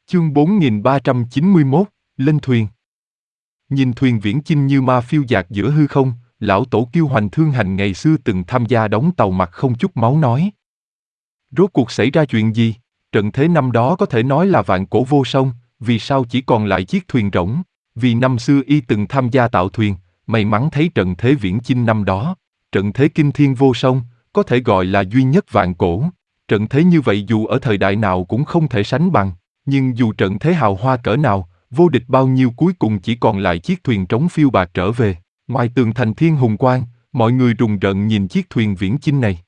Chương 4391, lên thuyền. Nhìn thuyền viễn chinh như ma phiêu dạt giữa hư không, lão tổ Kiêu Hoành Thương Hành ngày xưa từng tham gia đóng tàu mặt không chút máu nói. Rốt cuộc xảy ra chuyện gì? Trận thế năm đó có thể nói là vạn cổ vô song, vì sao chỉ còn lại chiếc thuyền rỗng? Vì năm xưa y từng tham gia tạo thuyền, may mắn thấy trận thế viễn chinh năm đó. Trận thế kinh thiên vô song, có thể gọi là duy nhất vạn cổ. Trận thế như vậy dù ở thời đại nào cũng không thể sánh bằng. Nhưng dù trận thế hào hoa cỡ nào, vô địch bao nhiêu cuối cùng chỉ còn lại chiếc thuyền trống phiêu bạt trở về. Ngoài tường thành thiên hùng quang, mọi người rùng rợn nhìn chiếc thuyền viễn chinh này.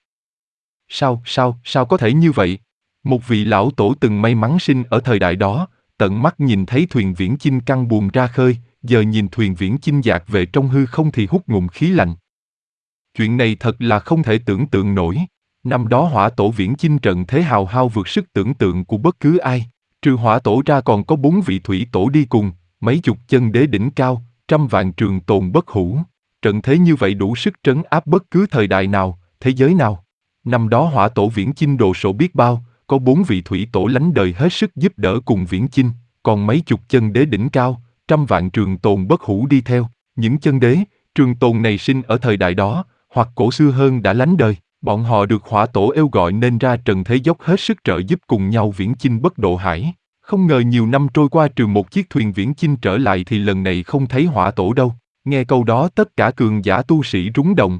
Sao có thể như vậy? Một vị lão tổ từng may mắn sinh ở thời đại đó, tận mắt nhìn thấy thuyền viễn chinh căng buồm ra khơi, giờ nhìn thuyền viễn chinh dạt về trong hư không thì hút ngụm khí lạnh. Chuyện này thật là không thể tưởng tượng nổi. Năm đó hỏa tổ viễn chinh trận thế hào hao vượt sức tưởng tượng của bất cứ ai. Trừ hỏa tổ ra còn có 4 vị thủy tổ đi cùng, mấy chục chân đế đỉnh cao, trăm vạn trường tồn bất hủ. Trận thế như vậy đủ sức trấn áp bất cứ thời đại nào, thế giới nào. Năm đó hỏa tổ viễn chinh đồ sộ biết bao, có 4 vị thủy tổ lánh đời hết sức giúp đỡ cùng viễn chinh, còn mấy chục chân đế đỉnh cao, trăm vạn trường tồn bất hủ đi theo. Những chân đế, trường tồn này sinh ở thời đại đó, hoặc cổ xưa hơn đã lánh đời. Bọn họ được hỏa tổ êu gọi nên ra trận thế dốc hết sức trợ giúp cùng nhau viễn chinh bất độ hải. Không ngờ nhiều năm trôi qua trừ một chiếc thuyền viễn chinh trở lại thì lần này không thấy hỏa tổ đâu. Nghe câu đó tất cả cường giả tu sĩ rúng động.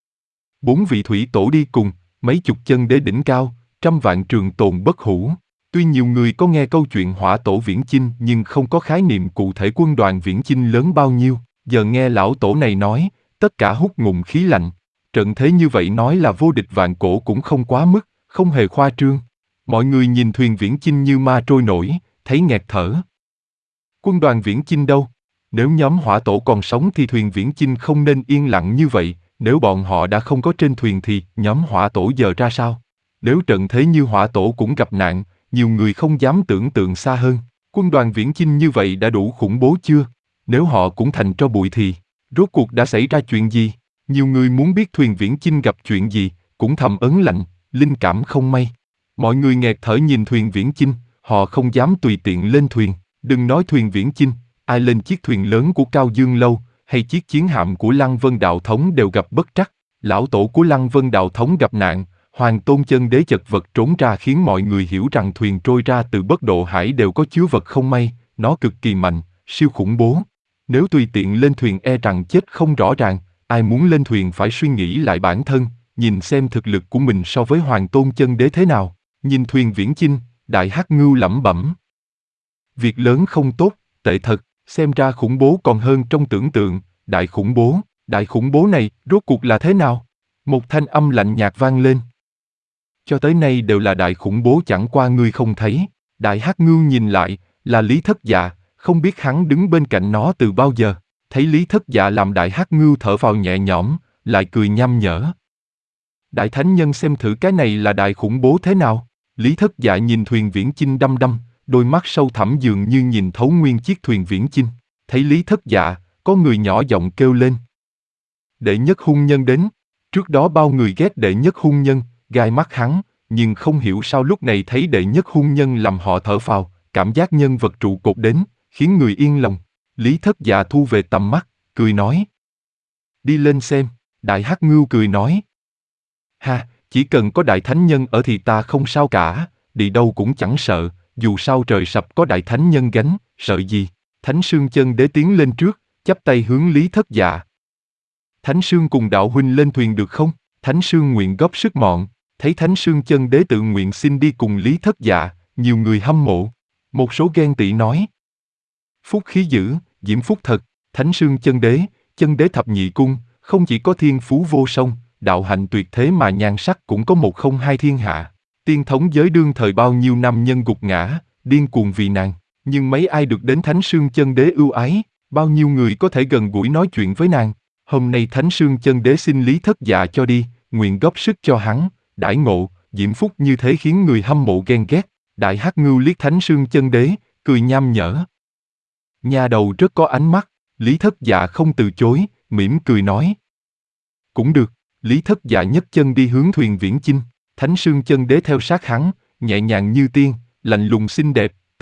4 vị thủy tổ đi cùng, mấy chục chân đế đỉnh cao, trăm vạn trường tồn bất hủ. Tuy nhiều người có nghe câu chuyện hỏa tổ viễn chinh nhưng không có khái niệm cụ thể quân đoàn viễn chinh lớn bao nhiêu. Giờ nghe lão tổ này nói, tất cả hút ngụm khí lạnh. Trận thế như vậy nói là vô địch vạn cổ cũng không quá mức, không hề khoa trương. Mọi người nhìn thuyền viễn chinh như ma trôi nổi, thấy nghẹt thở. Quân đoàn viễn chinh đâu? Nếu nhóm hỏa tổ còn sống thì thuyền viễn chinh không nên yên lặng như vậy, nếu bọn họ đã không có trên thuyền thì nhóm hỏa tổ giờ ra sao? Nếu trận thế như hỏa tổ cũng gặp nạn, nhiều người không dám tưởng tượng xa hơn. Quân đoàn viễn chinh như vậy đã đủ khủng bố chưa? Nếu họ cũng thành tro bụi thì, rốt cuộc đã xảy ra chuyện gì? Nhiều người muốn biết thuyền viễn chinh gặp chuyện gì, cũng thầm ớn lạnh, linh cảm không may. Mọi người nghẹt thở nhìn thuyền viễn chinh, họ không dám tùy tiện lên thuyền. Đừng nói thuyền viễn chinh, ai lên chiếc thuyền lớn của Cao Dương Lâu, hay chiếc chiến hạm của Lăng Vân Đạo Thống đều gặp bất trắc. Lão tổ của Lăng Vân Đạo Thống gặp nạn, Hoàng Tôn chân đế chật vật trốn ra khiến mọi người hiểu rằng thuyền trôi ra từ bất độ hải đều có chứa vật không may, nó cực kỳ mạnh, siêu khủng bố. Nếu tùy tiện lên thuyền e rằng chết không rõ ràng. Ai muốn lên thuyền phải suy nghĩ lại bản thân, nhìn xem thực lực của mình so với Hoàng Tôn chân đế thế nào. Nhìn thuyền viễn chinh, Đại Hắc Ngưu lẩm bẩm. Việc lớn không tốt, tệ thật, xem ra khủng bố còn hơn trong tưởng tượng, đại khủng bố này, rốt cuộc là thế nào? Một thanh âm lạnh nhạt vang lên. Cho tới nay đều là đại khủng bố chẳng qua ngươi không thấy. Đại Hắc Ngưu nhìn lại, là Lý Thất Dạ, không biết hắn đứng bên cạnh nó từ bao giờ. Thấy Lý Thất Dạ làm Đại Hắc Ngưu thở phào nhẹ nhõm, lại cười nham nhở. Đại Thánh Nhân xem thử cái này là đại khủng bố thế nào. Lý Thất Dạ nhìn thuyền viễn chinh đăm đăm, đôi mắt sâu thẳm dường như nhìn thấu nguyên chiếc thuyền viễn chinh. Thấy Lý Thất Dạ, có người nhỏ giọng kêu lên. Đệ nhất hung nhân đến. Trước đó bao người ghét đệ nhất hung nhân, gai mắt hắn, nhưng không hiểu sao lúc này thấy đệ nhất hung nhân làm họ thở phào, cảm giác nhân vật trụ cột đến, khiến người yên lòng. Lý Thất Dạ thu về tầm mắt, cười nói. Đi lên xem, Đại Hắc Ngưu cười nói. Ha, chỉ cần có Đại Thánh Nhân ở thì ta không sao cả, đi đâu cũng chẳng sợ, dù sao trời sập có Đại Thánh Nhân gánh, sợ gì. Thánh Sương chân đế tiến lên trước, chắp tay hướng Lý Thất Dạ. Thánh Sương cùng đạo huynh lên thuyền được không? Thánh Sương nguyện góp sức mọn, thấy Thánh Sương chân đế tự nguyện xin đi cùng Lý Thất Dạ, nhiều người hâm mộ. Một số ghen tị nói. Phúc khí dữ, diễm phúc thật, Thánh Sương chân đế thập nhị cung, không chỉ có thiên phú vô song, đạo hạnh tuyệt thế mà nhan sắc cũng có một không hai thiên hạ. Tiên thống giới đương thời bao nhiêu năm nhân gục ngã, điên cuồng vì nàng, nhưng mấy ai được đến Thánh Sương chân đế ưu ái, bao nhiêu người có thể gần gũi nói chuyện với nàng. Hôm nay Thánh Sương chân đế xin Lý Thất Dạ cho đi, nguyện góp sức cho hắn, đãi ngộ, diễm phúc như thế khiến người hâm mộ ghen ghét. Đại Hắc Ngưu liếc Thánh Sương chân đế, cười nham nhở. Nhà đầu rất có ánh mắt, Lý Thất Dạ không từ chối, mỉm cười nói. Cũng được, Lý Thất Dạ nhấc chân đi hướng thuyền viễn chinh, Thánh Sương chân đế theo sát hắn, nhẹ nhàng như tiên, lạnh lùng xinh đẹp,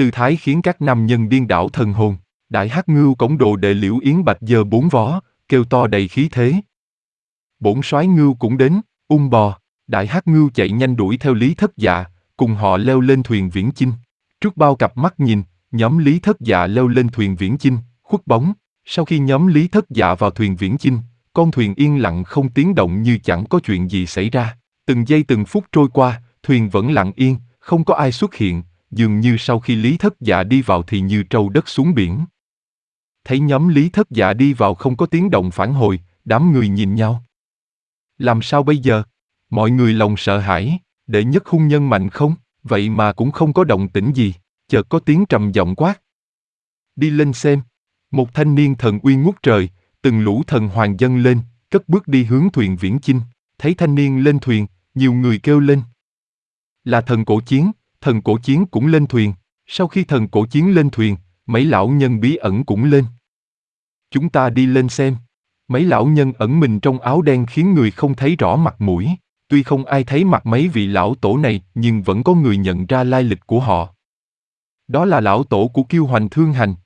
Tư thái khiến các nam nhân điên đảo thần hồn. Đại Hắc Ngưu cổng đồ đệ Liễu Yến Bạch giơ 4 vó, kêu to đầy khí thế. Bổn soái Ngưu cũng đến, bò. Đại Hắc Ngưu chạy nhanh đuổi theo Lý Thất Dạ, cùng họ leo lên thuyền viễn chinh. Trước bao cặp mắt nhìn, nhóm Lý Thất Dạ leo lên thuyền viễn chinh, khuất bóng. Sau khi nhóm Lý Thất Dạ vào thuyền viễn chinh, con thuyền yên lặng không tiếng động như chẳng có chuyện gì xảy ra. Từng giây từng phút trôi qua, thuyền vẫn lặng yên, không có ai xuất hiện, dường như sau khi Lý Thất Dạ đi vào thì như trâu đất xuống biển. Thấy nhóm Lý Thất Dạ đi vào không có tiếng động phản hồi, đám người nhìn nhau. Làm sao bây giờ? Mọi người lòng sợ hãi, đệ nhất hung nhân mạnh không? Vậy mà cũng không có động tĩnh gì, chợt có tiếng trầm giọng quát. Đi lên xem. Một thanh niên thần uy ngút trời, từng lũ thần hoàng dâng lên, cất bước đi hướng thuyền viễn chinh. Thấy thanh niên lên thuyền, nhiều người kêu lên. Là thần cổ chiến cũng lên thuyền. Sau khi thần cổ chiến lên thuyền, mấy lão nhân bí ẩn cũng lên. Chúng ta đi lên xem. Mấy lão nhân ẩn mình trong áo đen khiến người không thấy rõ mặt mũi. Tuy không ai thấy mặt mấy vị lão tổ này, nhưng vẫn có người nhận ra lai lịch của họ. Đó là lão tổ của Kiêu Hoành Thương Hành,